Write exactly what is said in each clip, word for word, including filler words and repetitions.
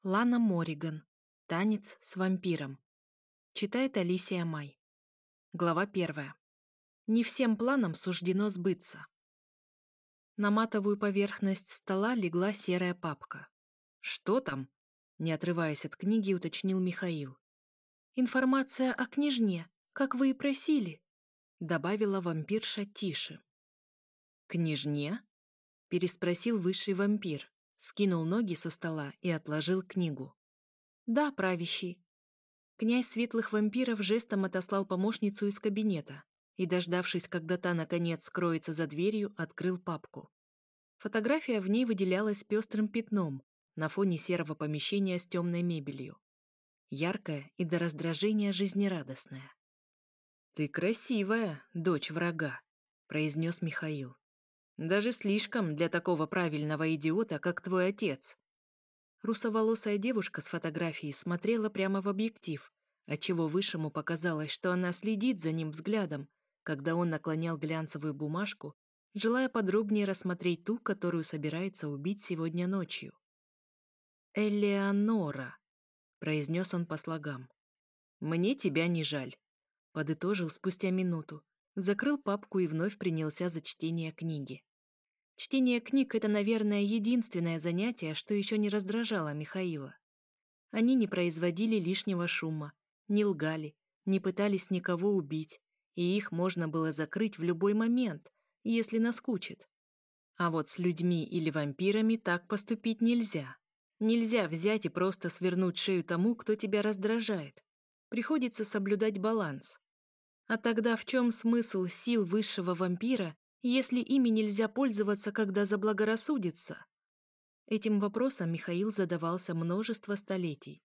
Лана Мориган. Танец с вампиром. Читает Алисия Май. Глава первая. Не всем планам суждено сбыться. На матовую поверхность стола легла серая папка. «Что там?» — не отрываясь от книги, уточнил Михаил. «Информация о княжне, как вы и просили», — добавила вампирша тише. «Княжне?» — переспросил высший вампир, скинул ноги со стола и отложил книгу. «Да, правящий». Князь светлых вампиров жестом отослал помощницу из кабинета и, дождавшись, когда та, наконец, скроется за дверью, открыл папку. Фотография в ней выделялась пестрым пятном на фоне серого помещения с темной мебелью. Яркая и до раздражения жизнерадостная. «Ты красивая, дочь врага», — произнес Михаил. «Даже слишком для такого правильного идиота, как твой отец». Русоволосая девушка с фотографией смотрела прямо в объектив, отчего Высшему показалось, что она следит за ним взглядом, когда он наклонял глянцевую бумажку, желая подробнее рассмотреть ту, которую собирается убить сегодня ночью. «Элеонора», — произнес он по слогам. «Мне тебя не жаль», — подытожил спустя минуту, закрыл папку и вновь принялся за чтение книги. Чтение книг — это, наверное, единственное занятие, что еще не раздражало Михаила. Они не производили лишнего шума, не лгали, не пытались никого убить, и их можно было закрыть в любой момент, если наскучит. А вот с людьми или вампирами так поступить нельзя. Нельзя взять и просто свернуть шею тому, кто тебя раздражает. Приходится соблюдать баланс. А тогда в чем смысл сил высшего вампира, если ими нельзя пользоваться, когда заблагорассудится? Этим вопросом Михаил задавался множество столетий.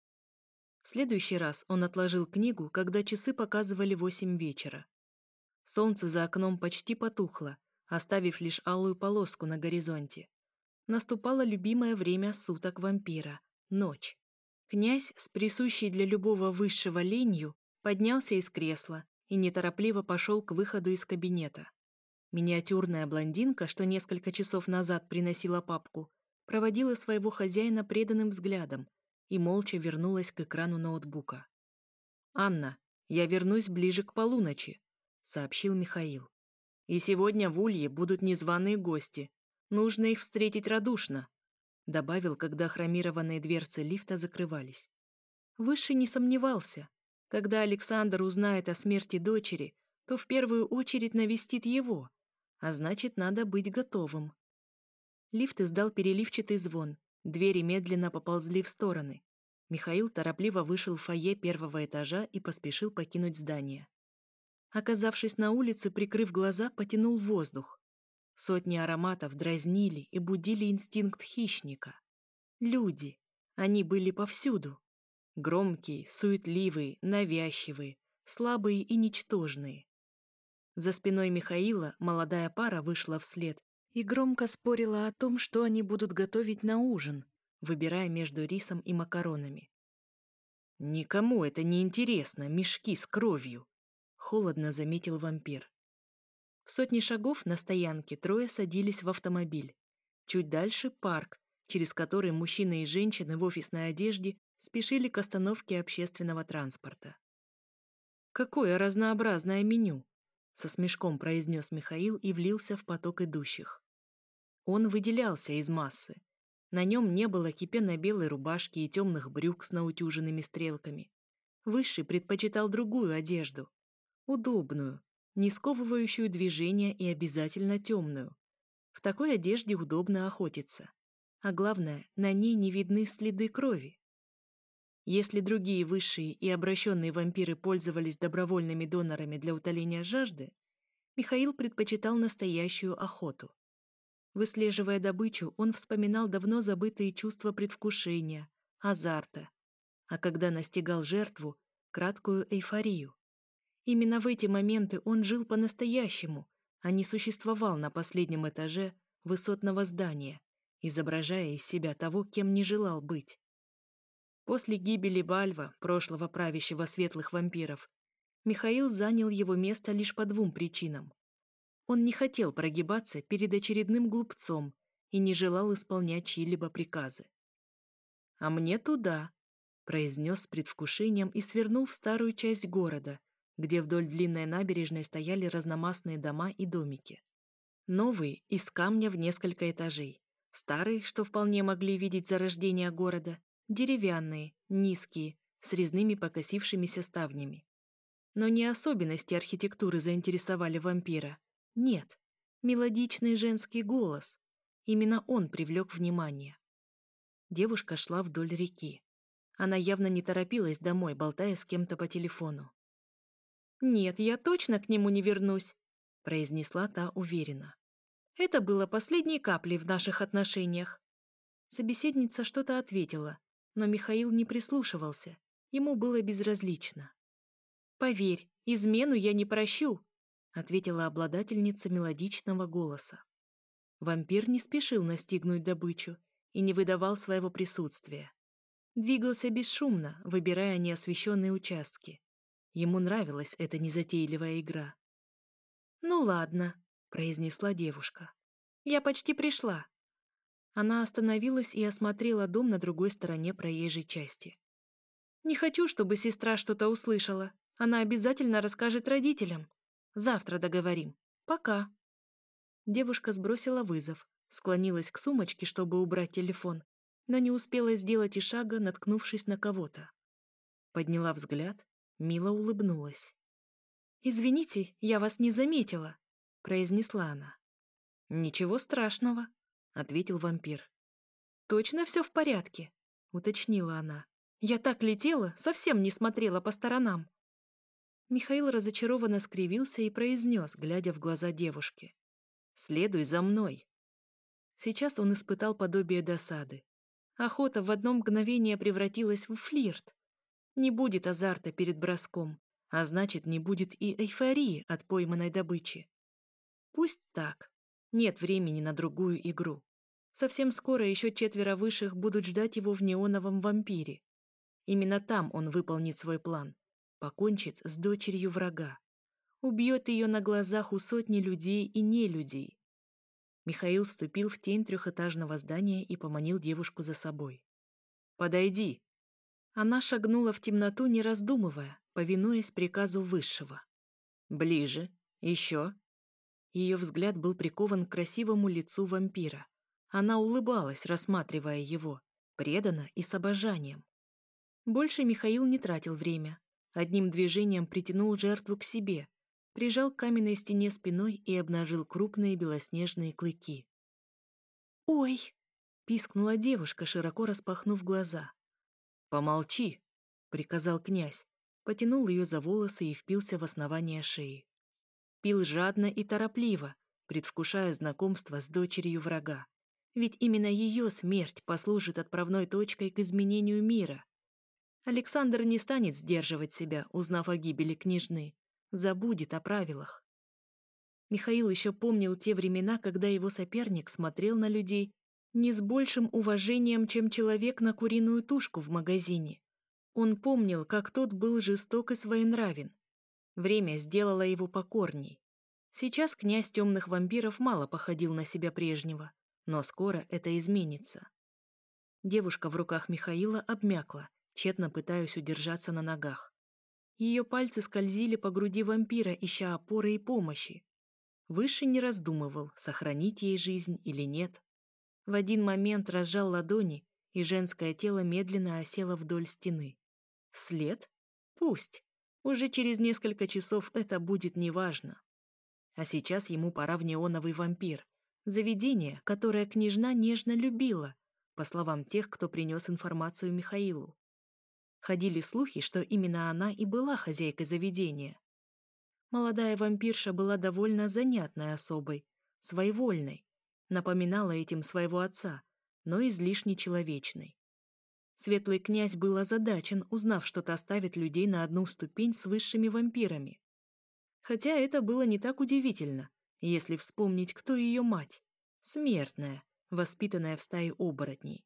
В следующий раз он отложил книгу, когда часы показывали восемь вечера. Солнце за окном почти потухло, оставив лишь алую полоску на горизонте. Наступало любимое время суток вампира — ночь. Князь, с присущей для любого высшего ленью, поднялся из кресла и неторопливо пошел к выходу из кабинета. Миниатюрная блондинка, что несколько часов назад приносила папку, проводила своего хозяина преданным взглядом и молча вернулась к экрану ноутбука. «Анна, я вернусь ближе к полуночи», — сообщил Михаил. «И сегодня в Улье будут незваные гости. Нужно их встретить радушно», — добавил, когда хромированные дверцы лифта закрывались. Высший не сомневался. Когда Александр узнает о смерти дочери, то в первую очередь навестит его, а значит, надо быть готовым. Лифт издал переливчатый звон, двери медленно поползли в стороны. Михаил торопливо вышел в фойе первого этажа и поспешил покинуть здание. Оказавшись на улице, прикрыв глаза, потянул воздух. Сотни ароматов дразнили и будили инстинкт хищника. Люди. Они были повсюду. Громкие, суетливые, навязчивые, слабые и ничтожные. За спиной Михаила молодая пара вышла вслед и громко спорила о том, что они будут готовить на ужин, выбирая между рисом и макаронами. «Никому это не интересно, мешки с кровью», — холодно заметил вампир. В сотни шагов на стоянке трое садились в автомобиль. Чуть дальше — парк, через который мужчины и женщины в офисной одежде спешили к остановке общественного транспорта. «Какое разнообразное меню!» — со смешком произнес Михаил и влился в поток идущих. Он выделялся из массы. На нем не было кипенно-белой рубашки и темных брюк с наутюженными стрелками. Высший предпочитал другую одежду. Удобную, не сковывающую движения и обязательно темную. В такой одежде удобно охотиться. А главное, на ней не видны следы крови. Если другие высшие и обращенные вампиры пользовались добровольными донорами для утоления жажды, Михаил предпочитал настоящую охоту. Выслеживая добычу, он вспоминал давно забытые чувства предвкушения, азарта, а когда настигал жертву, краткую эйфорию. Именно в эти моменты он жил по-настоящему, а не существовал на последнем этаже высотного здания, изображая из себя того, кем не желал быть. После гибели Бальва, прошлого правящего светлых вампиров, Михаил занял его место лишь по двум причинам. Он не хотел прогибаться перед очередным глупцом и не желал исполнять чьи-либо приказы. а мне туда», — произнес с предвкушением и свернул в старую часть города, где вдоль длинной набережной стояли разномастные дома и домики. Новые, из камня в несколько этажей. Старые, что вполне могли видеть зарождение города, деревянные, низкие, с резными покосившимися ставнями. Но не особенности архитектуры заинтересовали вампира. Нет, мелодичный женский голос. Именно он привлек внимание. Девушка шла вдоль реки. Она явно не торопилась домой, болтая с кем-то по телефону. «Нет, я точно к нему не вернусь», — произнесла та уверенно. «Это было последней каплей в наших отношениях». Собеседница что-то ответила, но Михаил не прислушивался, ему было безразлично. «Поверь, измену я не прощу», — ответила обладательница мелодичного голоса. Вампир не спешил настигнуть добычу и не выдавал своего присутствия. Двигался бесшумно, выбирая неосвещенные участки. Ему нравилась эта незатейливая игра. «Ну ладно», — произнесла девушка. «Я почти пришла». Она остановилась и осмотрела дом на другой стороне проезжей части. «Не хочу, чтобы сестра что-то услышала. Она обязательно расскажет родителям. Завтра договорим. Пока». Девушка сбросила вызов, склонилась к сумочке, чтобы убрать телефон, но не успела сделать и шага, наткнувшись на кого-то. Подняла взгляд, мило улыбнулась. «Извините, я вас не заметила», — произнесла она. «Ничего страшного», — ответил вампир. «Точно все в порядке?» — уточнила она. «Я так летела, совсем не смотрела по сторонам». Михаил разочарованно скривился и произнес, глядя в глаза девушки. «Следуй за мной». Сейчас он испытал подобие досады. Охота в одно мгновение превратилась в флирт. Не будет азарта перед броском, а значит, не будет и эйфории от пойманной добычи. Пусть так. Нет времени на другую игру. Совсем скоро еще четверо высших будут ждать его в неоновом вампире. Именно там он выполнит свой план. Покончит с дочерью врага. Убьет ее на глазах у сотни людей и нелюдей. Михаил вступил в тень трехэтажного здания и поманил девушку за собой. «Подойди». Она шагнула в темноту, не раздумывая, повинуясь приказу высшего. «Ближе. Еще». Ее взгляд был прикован к красивому лицу вампира. Она улыбалась, рассматривая его, преданно и с обожанием. Больше Михаил не тратил время. Одним движением притянул жертву к себе, прижал к каменной стене спиной и обнажил крупные белоснежные клыки. «Ой!» — пискнула девушка, широко распахнув глаза. «Помолчи!» — приказал князь, потянул ее за волосы и впился в основание шеи. Пил жадно и торопливо, предвкушая знакомство с дочерью врага. Ведь именно ее смерть послужит отправной точкой к изменению мира. Александр не станет сдерживать себя, узнав о гибели княжны, забудет о правилах. Михаил еще помнил те времена, когда его соперник смотрел на людей не с большим уважением, чем человек на куриную тушку в магазине. Он помнил, как тот был жесток и своенравен. Время сделало его покорней. Сейчас князь темных вампиров мало походил на себя прежнего, но скоро это изменится. Девушка в руках Михаила обмякла, тщетно пытаясь удержаться на ногах. Ее пальцы скользили по груди вампира, ища опоры и помощи. Высший не раздумывал, сохранить ей жизнь или нет. В один момент разжал ладони, и женское тело медленно осело вдоль стены. След? Пусть. Уже через несколько часов это будет неважно. А сейчас ему пора в неоновый вампир. Заведение, которое княжна нежно любила, по словам тех, кто принес информацию Михаилу. Ходили слухи, что именно она и была хозяйкой заведения. Молодая вампирша была довольно занятной особой, своевольной, напоминала этим своего отца, но излишне человечной. Светлый князь был озадачен, узнав, что та ставит людей на одну ступень с высшими вампирами. Хотя это было не так удивительно, если вспомнить, кто ее мать. Смертная, воспитанная в стае оборотней.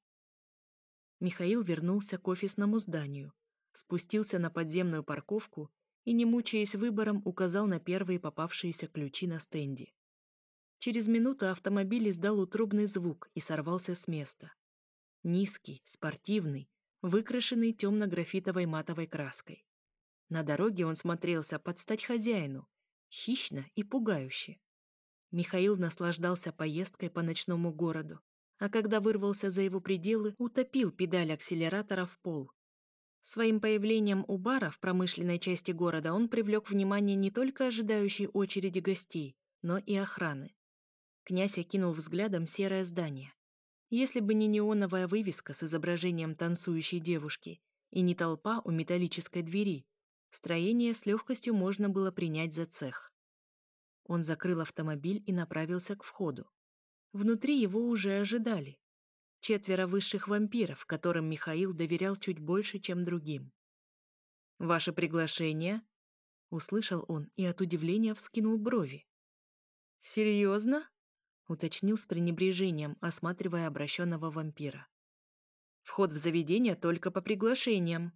Михаил вернулся к офисному зданию, спустился на подземную парковку и, не мучаясь выбором, указал на первые попавшиеся ключи на стенде. Через минуту автомобиль издал утробный звук и сорвался с места. Низкий, спортивный, выкрашенный темно-графитовой матовой краской. На дороге он смотрелся под стать хозяину, хищно и пугающе. Михаил наслаждался поездкой по ночному городу, а когда вырвался за его пределы, утопил педаль акселератора в пол. Своим появлением у бара в промышленной части города он привлек внимание не только ожидающей очереди гостей, но и охраны. Князь окинул взглядом серое здание. Если бы не неоновая вывеска с изображением танцующей девушки и не толпа у металлической двери, строение с легкостью можно было принять за цех. Он закрыл автомобиль и направился к входу. Внутри его уже ожидали. Четверо высших вампиров, которым Михаил доверял чуть больше, чем другим. «Ваше приглашение?» — услышал он и от удивления вскинул брови. «Серьезно?» — уточнил с пренебрежением, осматривая обращенного вампира. «Вход в заведение только по приглашениям».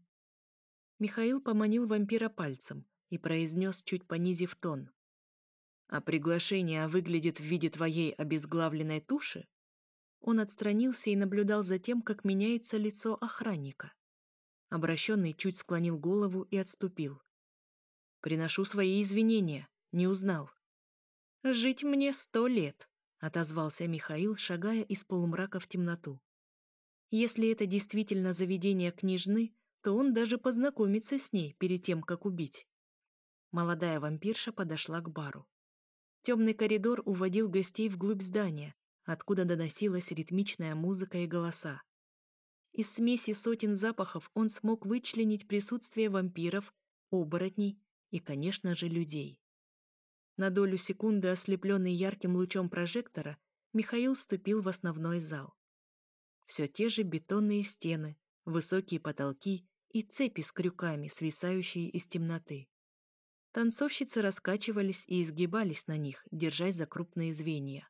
Михаил поманил вампира пальцем и произнес, чуть понизив тон. «А приглашение выглядит в виде твоей обезглавленной туши?» Он отстранился и наблюдал за тем, как меняется лицо охранника. Обращенный чуть склонил голову и отступил. «Приношу свои извинения, не узнал». «Жить мне сто лет», — отозвался Михаил, шагая из полумрака в темноту. Если это действительно заведение княжны, то он даже познакомится с ней перед тем, как убить. Молодая вампирша подошла к бару. Темный коридор уводил гостей вглубь здания, откуда доносилась ритмичная музыка и голоса. Из смеси сотен запахов он смог вычленить присутствие вампиров, оборотней и, конечно же, людей. На долю секунды, ослепленный ярким лучом прожектора, Михаил ступил в основной зал. Все те же бетонные стены, высокие потолки и цепи с крюками, свисающие из темноты. Танцовщицы раскачивались и изгибались на них, держась за крупные звенья.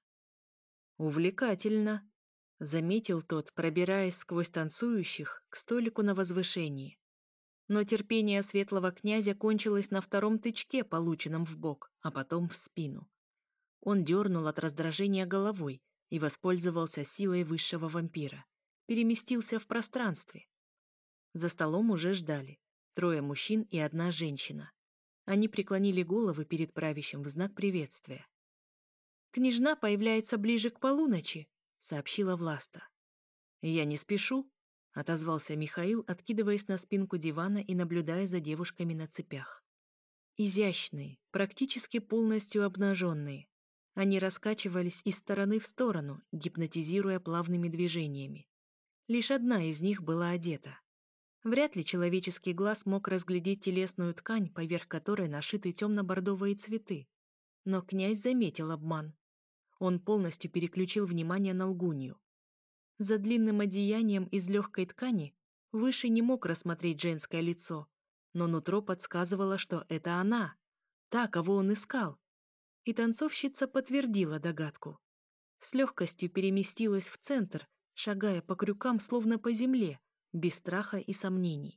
«Увлекательно», — заметил тот, пробираясь сквозь танцующих к столику на возвышении. Но терпение светлого князя кончилось на втором тычке, полученном в бок, а потом в спину. Он дернул от раздражения головой и воспользовался силой высшего вампира. Переместился в пространстве. За столом уже ждали. Трое мужчин и одна женщина. Они преклонили головы перед правящим в знак приветствия. «Княжна появляется ближе к полуночи», — сообщила Власта. «Я не спешу», — отозвался Михаил, откидываясь на спинку дивана и наблюдая за девушками на цепях. Изящные, практически полностью обнаженные. Они раскачивались из стороны в сторону, гипнотизируя плавными движениями. Лишь одна из них была одета. Вряд ли человеческий глаз мог разглядеть телесную ткань, поверх которой нашиты темно-бордовые цветы. Но князь заметил обман. Он полностью переключил внимание на лгунью. За длинным одеянием из легкой ткани Выше не мог рассмотреть женское лицо, но нутро подсказывало, что это она, та, кого он искал. И танцовщица подтвердила догадку. С легкостью переместилась в центр, шагая по крюкам, словно по земле, без страха и сомнений.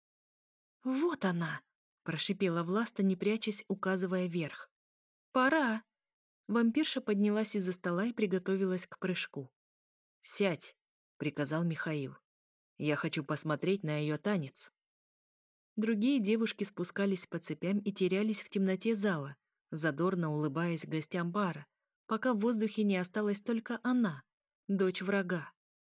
«Вот она!» — прошипела Власта, не прячась, указывая вверх. «Пора!» Вампирша поднялась из-за стола и приготовилась к прыжку. «Сядь!» — приказал Михаил. «Я хочу посмотреть на ее танец». Другие девушки спускались по цепям и терялись в темноте зала, задорно улыбаясь гостям бара, пока в воздухе не осталась только она, дочь врага.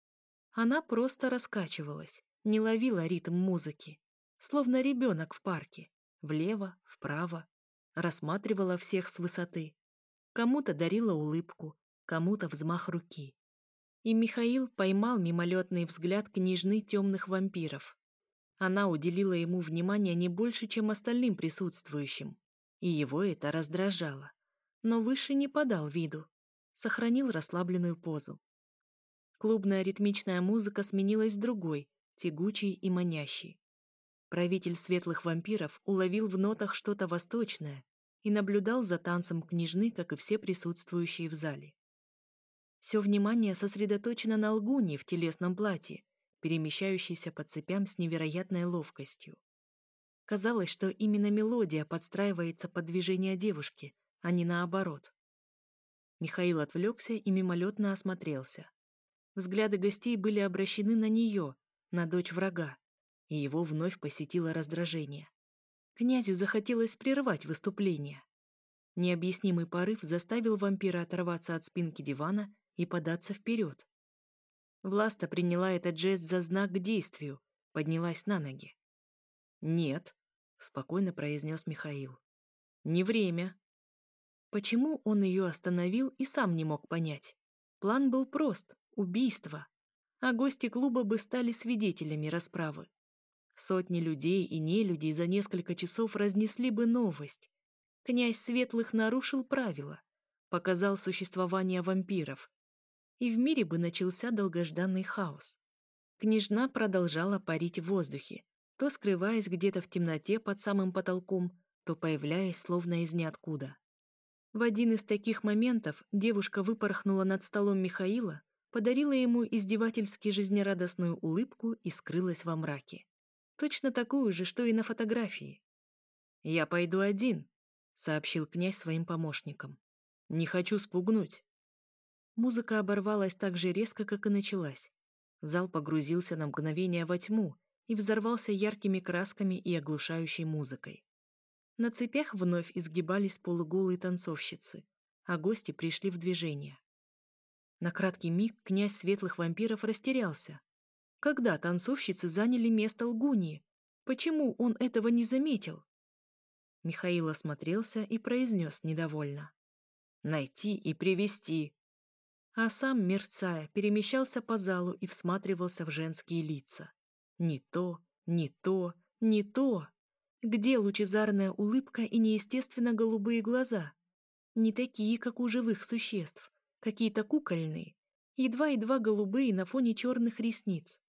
Она просто раскачивалась, не ловила ритм музыки, словно ребенок в парке, влево, вправо, рассматривала всех с высоты. Кому-то дарила улыбку, кому-то взмах руки. И Михаил поймал мимолетный взгляд княжны темных вампиров. Она уделила ему внимание не больше, чем остальным присутствующим, и его это раздражало. Но выше не подал виду, сохранил расслабленную позу. Клубная ритмичная музыка сменилась другой, тягучей и манящей. Правитель светлых вампиров уловил в нотах что-то восточное и наблюдал за танцем княжны, как и все присутствующие в зале. Все внимание сосредоточено на лгуне в телесном платье, перемещающейся по цепям с невероятной ловкостью. Казалось, что именно мелодия подстраивается под движение девушки, а не наоборот. Михаил отвлекся и мимолетно осмотрелся. Взгляды гостей были обращены на нее, на дочь врага, и его вновь посетило раздражение. Князю захотелось прервать выступление. Необъяснимый порыв заставил вампира оторваться от спинки дивана и податься вперед. Власта приняла этот жест за знак к действию, поднялась на ноги. «Нет», — спокойно произнес Михаил. «Не время». Почему он ее остановил, и сам не мог понять. План был прост — убийство. А гости клуба бы стали свидетелями расправы. Сотни людей и нелюдей за несколько часов разнесли бы новость. Князь Светлых нарушил правила, показал существование вампиров. И в мире бы начался долгожданный хаос. Княжна продолжала парить в воздухе, то скрываясь где-то в темноте под самым потолком, то появляясь словно из ниоткуда. В один из таких моментов девушка выпорхнула над столом Михаила, подарила ему издевательски жизнерадостную улыбку и скрылась во мраке. Точно такую же, что и на фотографии. «Я пойду один», — сообщил князь своим помощникам. «Не хочу спугнуть». Музыка оборвалась так же резко, как и началась. Зал погрузился на мгновение во тьму и взорвался яркими красками и оглушающей музыкой. На цепях вновь изгибались полуголые танцовщицы, а гости пришли в движение. На краткий миг князь светлых вампиров растерялся. Когда танцовщицы заняли место лгуньи? Почему он этого не заметил? Михаил осмотрелся и произнес недовольно. «Найти и привести». А сам, мерцая, перемещался по залу и всматривался в женские лица. Не то, не то, не то. Где лучезарная улыбка и неестественно голубые глаза? Не такие, как у живых существ, какие-то кукольные, едва-едва голубые на фоне черных ресниц.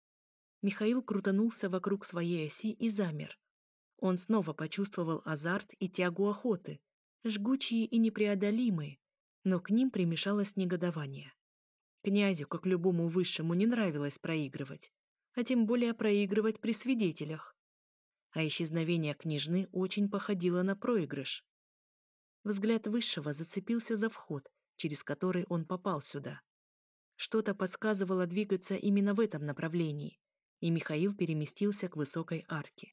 Михаил крутанулся вокруг своей оси и замер. Он снова почувствовал азарт и тягу охоты, жгучие и непреодолимые, но к ним примешалось негодование. Князю, как любому высшему, не нравилось проигрывать, а тем более проигрывать при свидетелях. А исчезновение княжны очень походило на проигрыш. Взгляд высшего зацепился за вход, через который он попал сюда. Что-то подсказывало двигаться именно в этом направлении, и Михаил переместился к высокой арке.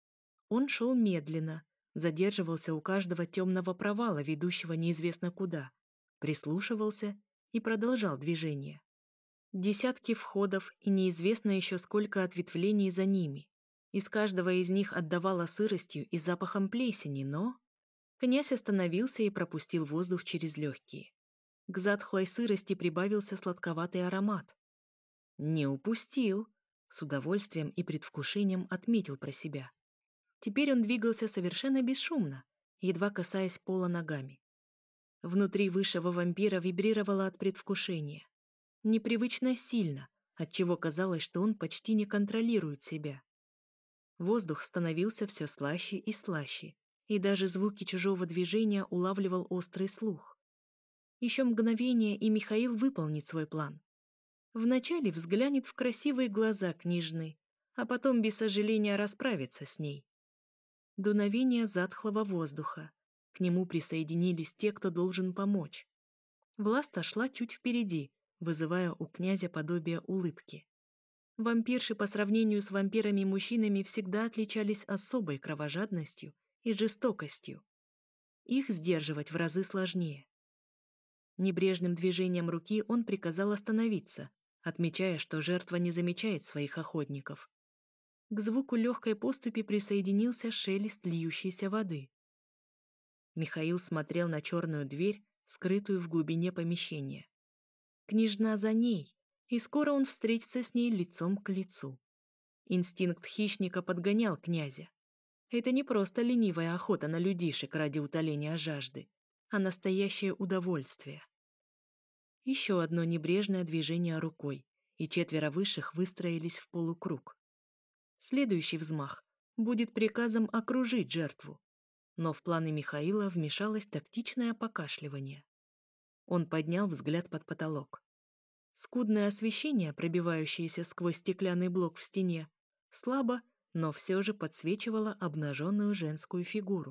Он шел медленно, задерживался у каждого темного провала, ведущего неизвестно куда, прислушивался и продолжал движение. Десятки входов и неизвестно еще сколько ответвлений за ними. Из каждого из них отдавало сыростью и запахом плесени, но... Князь остановился и пропустил воздух через легкие. К затхлой сырости прибавился сладковатый аромат. «Не упустил», — с удовольствием и предвкушением отметил про себя. Теперь он двигался совершенно бесшумно, едва касаясь пола ногами. Внутри высшего вампира вибрировало от предвкушения. Непривычно сильно, отчего казалось, что он почти не контролирует себя. Воздух становился все слаще и слаще, и даже звуки чужого движения улавливал острый слух. Еще мгновение, и Михаил выполнит свой план. Вначале взглянет в красивые глаза княжны, а потом без сожаления расправится с ней. Дуновение затхлого воздуха. К нему присоединились те, кто должен помочь. Власта шла чуть впереди, вызывая у князя подобие улыбки. Вампирши по сравнению с вампирами-мужчинами всегда отличались особой кровожадностью и жестокостью. Их сдерживать в разы сложнее. Небрежным движением руки он приказал остановиться, отмечая, что жертва не замечает своих охотников. К звуку легкой поступи присоединился шелест льющейся воды. Михаил смотрел на черную дверь, скрытую в глубине помещения. Княжна за ней, и скоро он встретится с ней лицом к лицу. Инстинкт хищника подгонял князя. Это не просто ленивая охота на людишек ради утоления жажды, а настоящее удовольствие. Еще одно небрежное движение рукой, и четверо высших выстроились в полукруг. Следующий взмах будет приказом окружить жертву, но в планы Михаила вмешалось тактичное покашливание. Он поднял взгляд под потолок. Скудное освещение, пробивающееся сквозь стеклянный блок в стене, слабо, но все же подсвечивало обнаженную женскую фигуру.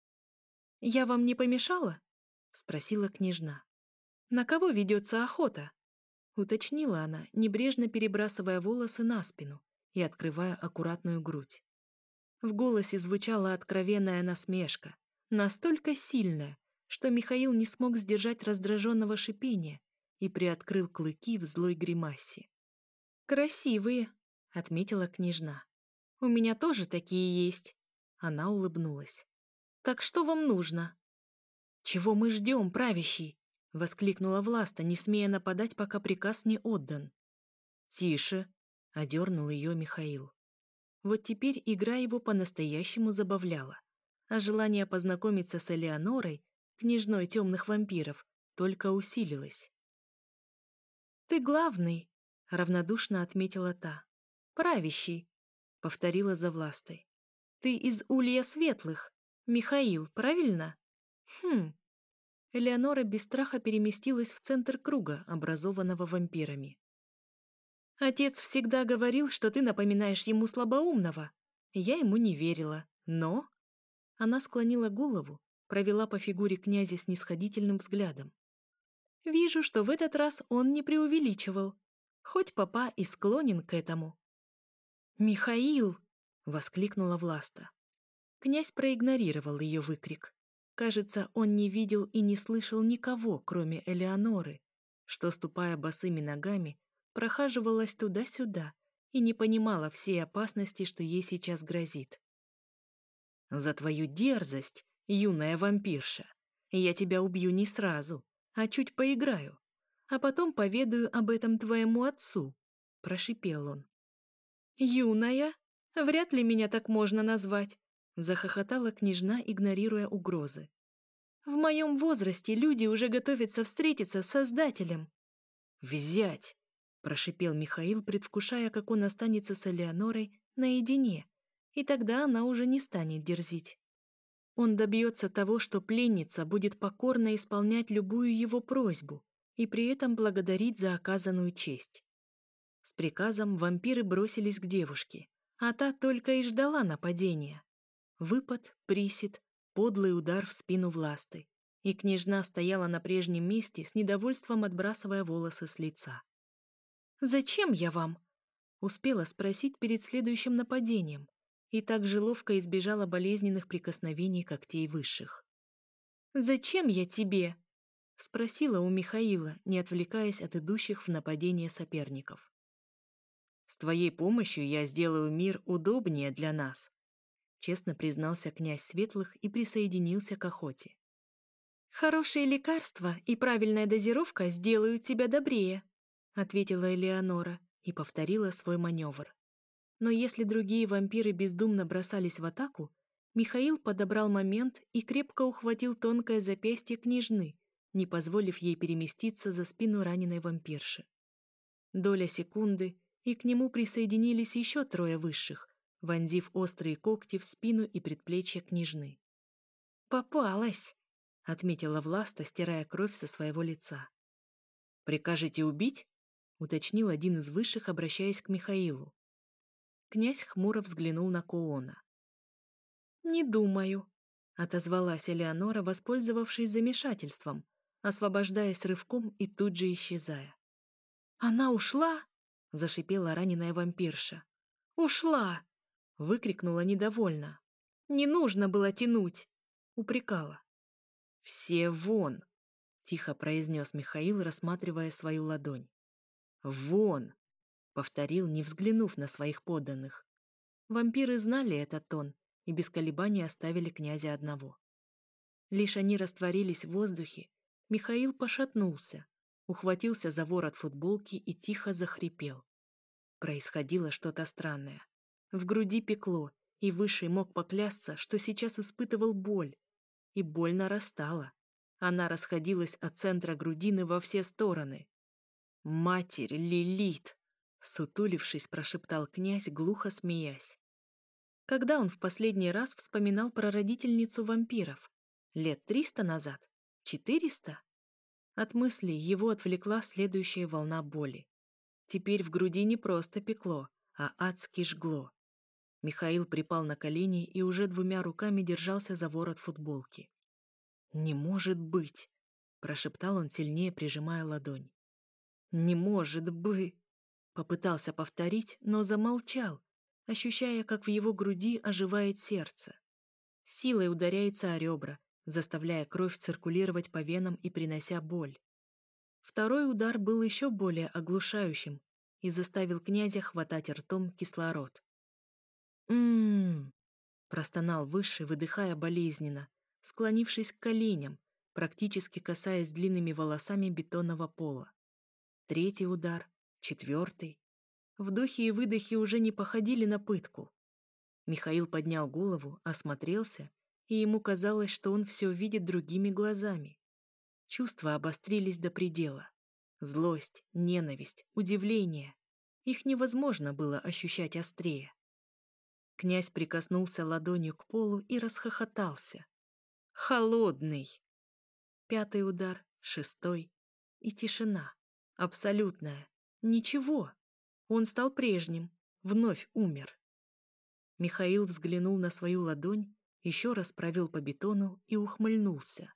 «Я вам не помешала?» — спросила княжна. «На кого ведется охота?» уточнила она, небрежно перебрасывая волосы на спину и открывая аккуратную грудь. В голосе звучала откровенная насмешка, настолько сильная, что Михаил не смог сдержать раздраженного шипения и приоткрыл клыки в злой гримасе. «Красивые», — отметила княжна. «У меня тоже такие есть». Она улыбнулась. «Так что вам нужно?» «Чего мы ждем, правящий?» — воскликнула Власта, не смея нападать, пока приказ не отдан. «Тише», — одернул ее Михаил. Вот теперь игра его по-настоящему забавляла, а желание познакомиться с Элеонорой, княжной темных вампиров, только усилилось. «Ты главный», — равнодушно отметила та. «Правящий», — повторила за Властой. «Ты из Улья Светлых. Михаил, правильно?» «Хм». Элеонора без страха переместилась в центр круга, образованного вампирами. «Отец всегда говорил, что ты напоминаешь ему слабоумного. Я ему не верила, но...» Она склонила голову, провела по фигуре князя снисходительным взглядом. «Вижу, что в этот раз он не преувеличивал, хоть папа и склонен к этому». «Михаил!» — воскликнула Власта. Князь проигнорировал ее выкрик. Кажется, он не видел и не слышал никого, кроме Элеоноры, что, ступая босыми ногами, прохаживалась туда-сюда и не понимала всей опасности, что ей сейчас грозит. «За твою дерзость, юная вампирша, я тебя убью не сразу, а чуть поиграю, а потом поведаю об этом твоему отцу», — прошипел он. «Юная? Вряд ли меня так можно назвать», — захохотала княжна, игнорируя угрозы. «В моем возрасте люди уже готовятся встретиться с Создателем». «Взять!» — прошипел Михаил, предвкушая, как он останется с Элеонорой наедине, и тогда она уже не станет дерзить. Он добьется того, что пленница будет покорно исполнять любую его просьбу и при этом благодарить за оказанную честь. С приказом вампиры бросились к девушке, а та только и ждала нападения. Выпад, присед, подлый удар в спину Власты, и княжна стояла на прежнем месте с недовольством, отбрасывая волосы с лица. «Зачем я вам?» — успела спросить перед следующим нападением, и так же ловко избежала болезненных прикосновений когтей высших. «Зачем я тебе?» — спросила у Михаила, не отвлекаясь от идущих в нападение соперников. «С твоей помощью я сделаю мир удобнее для нас», — честно признался князь Светлых и присоединился к охоте. «Хорошие лекарства и правильная дозировка сделают тебя добрее», — ответила Элеонора и повторила свой маневр. Но если другие вампиры бездумно бросались в атаку, Михаил подобрал момент и крепко ухватил тонкое запястье княжны, не позволив ей переместиться за спину раненой вампирши. Доля секунды, и к нему присоединились еще трое высших, вонзив острые когти в спину и предплечья княжны. «Попалась!» — отметила Власта, стирая кровь со своего лица. «Прикажете убить?» — уточнил один из высших, обращаясь к Михаилу. Князь хмуро взглянул на Коона. «Не думаю», — отозвалась Элеонора, воспользовавшись замешательством, освобождаясь рывком и тут же исчезая. «Она ушла?» — зашипела раненая вампирша. «Ушла!» — выкрикнула недовольно. «Не нужно было тянуть!» — упрекала. «Все вон!» — тихо произнес Михаил, рассматривая свою ладонь. «Вон!» — повторил, не взглянув на своих подданных. Вампиры знали этот тон и без колебаний оставили князя одного. Лишь они растворились в воздухе, Михаил пошатнулся, ухватился за ворот футболки и тихо захрипел. Происходило что-то странное. В груди пекло, и Высший мог поклясться, что сейчас испытывал боль. И боль нарастала. Она расходилась от центра грудины во все стороны. «Матерь Лилит!» — сутулившись, прошептал князь, глухо смеясь. Когда он в последний раз вспоминал про родительницу вампиров? Лет триста назад? Четыреста? От мыслей его отвлекла следующая волна боли. Теперь в груди не просто пекло, а адски жгло. Михаил припал на колени и уже двумя руками держался за ворот футболки. «Не может быть!» — прошептал он, сильнее прижимая ладонь. «Не может быть!» Попытался повторить, но замолчал, ощущая, как в его груди оживает сердце. Силой ударяется о ребра, заставляя кровь циркулировать по венам и принося боль. Второй удар был еще более оглушающим и заставил князя хватать ртом кислород. «М-м-м!» простонал Высший, выдыхая болезненно, склонившись к коленям, практически касаясь длинными волосами бетонного пола. Третий удар, четвертый. Вдохи и выдохи уже не походили на пытку. Михаил поднял голову, осмотрелся, и ему казалось, что он все видит другими глазами. Чувства обострились до предела. Злость, ненависть, удивление. Их невозможно было ощущать острее. Князь прикоснулся ладонью к полу и расхохотался. Холодный! Пятый удар, шестой. И тишина. Абсолютная. Ничего. Он стал прежним. Вновь умер. Михаил взглянул на свою ладонь, еще раз провел по бетону и ухмыльнулся.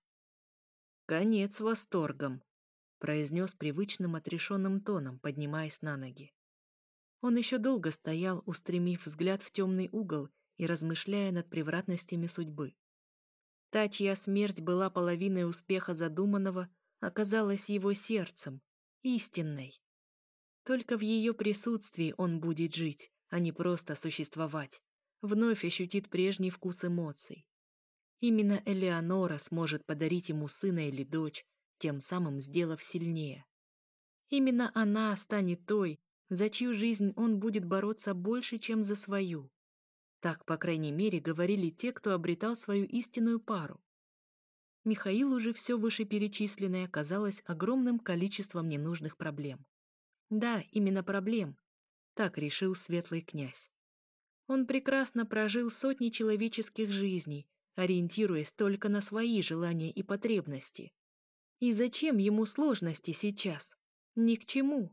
«Конец восторгом», — произнес привычным отрешенным тоном, поднимаясь на ноги. Он еще долго стоял, устремив взгляд в темный угол и размышляя над превратностями судьбы. Та, чья смерть была половиной успеха задуманного, оказалась его сердцем, истинной. Только в ее присутствии он будет жить, а не просто существовать, вновь ощутит прежний вкус эмоций. Именно Элеонора сможет подарить ему сына или дочь, тем самым сделав сильнее. Именно она станет той, за чью жизнь он будет бороться больше, чем за свою. Так, по крайней мере, говорили те, кто обретал свою истинную пару. Михаилу же все вышеперечисленное казалось огромным количеством ненужных проблем. Да, именно проблем. Так решил светлый князь. Он прекрасно прожил сотни человеческих жизней, ориентируясь только на свои желания и потребности. И зачем ему сложности сейчас? Ни к чему.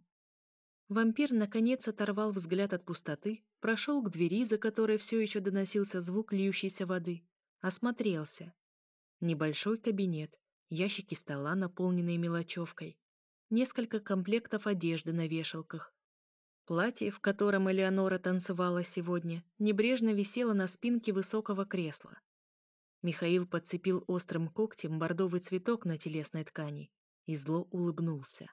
Вампир наконец оторвал взгляд от пустоты, прошел к двери, за которой все еще доносился звук льющейся воды, осмотрелся. Небольшой кабинет, ящики стола, наполненные мелочевкой, несколько комплектов одежды на вешалках. Платье, в котором Элеонора танцевала сегодня, небрежно висело на спинке высокого кресла. Михаил подцепил острым когтем бордовый цветок на телесной ткани и зло улыбнулся.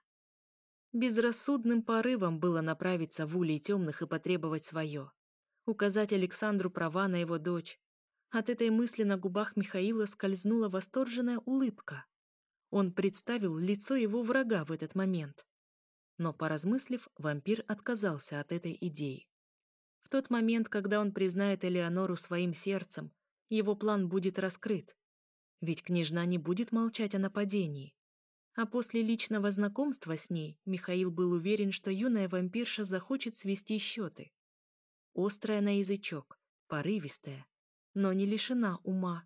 Безрассудным порывом было направиться в улей темных и потребовать свое. Указать Александру права на его дочь. От этой мысли на губах Михаила скользнула восторженная улыбка. Он представил лицо его врага в этот момент. Но, поразмыслив, вампир отказался от этой идеи. В тот момент, когда он признает Элеонору своим сердцем, его план будет раскрыт. Ведь княжна не будет молчать о нападении. А после личного знакомства с ней Михаил был уверен, что юная вампирша захочет свести счеты. Острая на язычок, порывистая, но не лишена ума.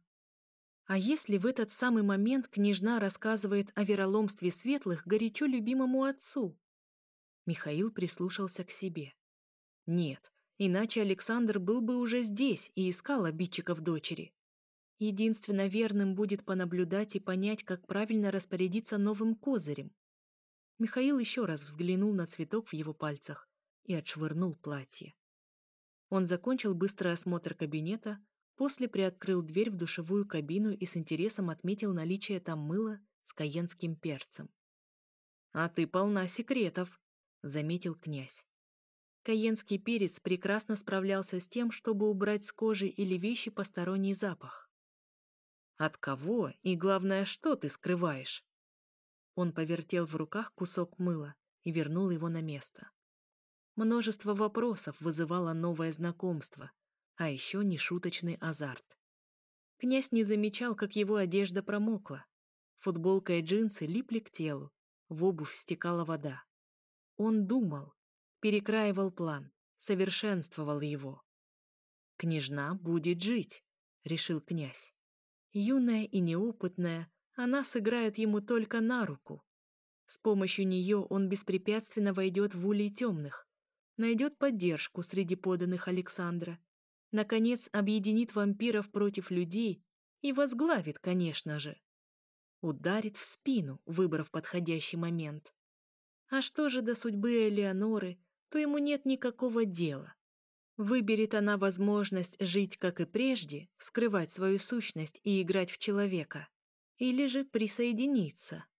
А если в этот самый момент княжна рассказывает о вероломстве светлых горячо любимому отцу? Михаил прислушался к себе. Нет, иначе Александр был бы уже здесь и искал обидчиков дочери. Единственно верным будет понаблюдать и понять, как правильно распорядиться новым козырем. Михаил еще раз взглянул на цветок в его пальцах и отшвырнул платье. Он закончил быстрый осмотр кабинета, после приоткрыл дверь в душевую кабину и с интересом отметил наличие там мыла с кайенским перцем. «А ты полна секретов», — заметил князь. Кайенский перец прекрасно справлялся с тем, чтобы убрать с кожи или вещи посторонний запах. «От кого? И главное, что ты скрываешь?» Он повертел в руках кусок мыла и вернул его на место. Множество вопросов вызывало новое знакомство, а еще нешуточный азарт. Князь не замечал, как его одежда промокла. Футболка и джинсы липли к телу, в обувь стекала вода. Он думал, перекраивал план, совершенствовал его. «Княжна будет жить», — решил князь. Юная и неопытная, она сыграет ему только на руку. С помощью нее он беспрепятственно войдет в улей темных, найдет поддержку среди подданных Александра, наконец объединит вампиров против людей и возглавит, конечно же. Ударит в спину, выбрав подходящий момент. А что же до судьбы Элеоноры, то ему нет никакого дела. Выберет она возможность жить, как и прежде, скрывать свою сущность и играть в человека, или же присоединиться.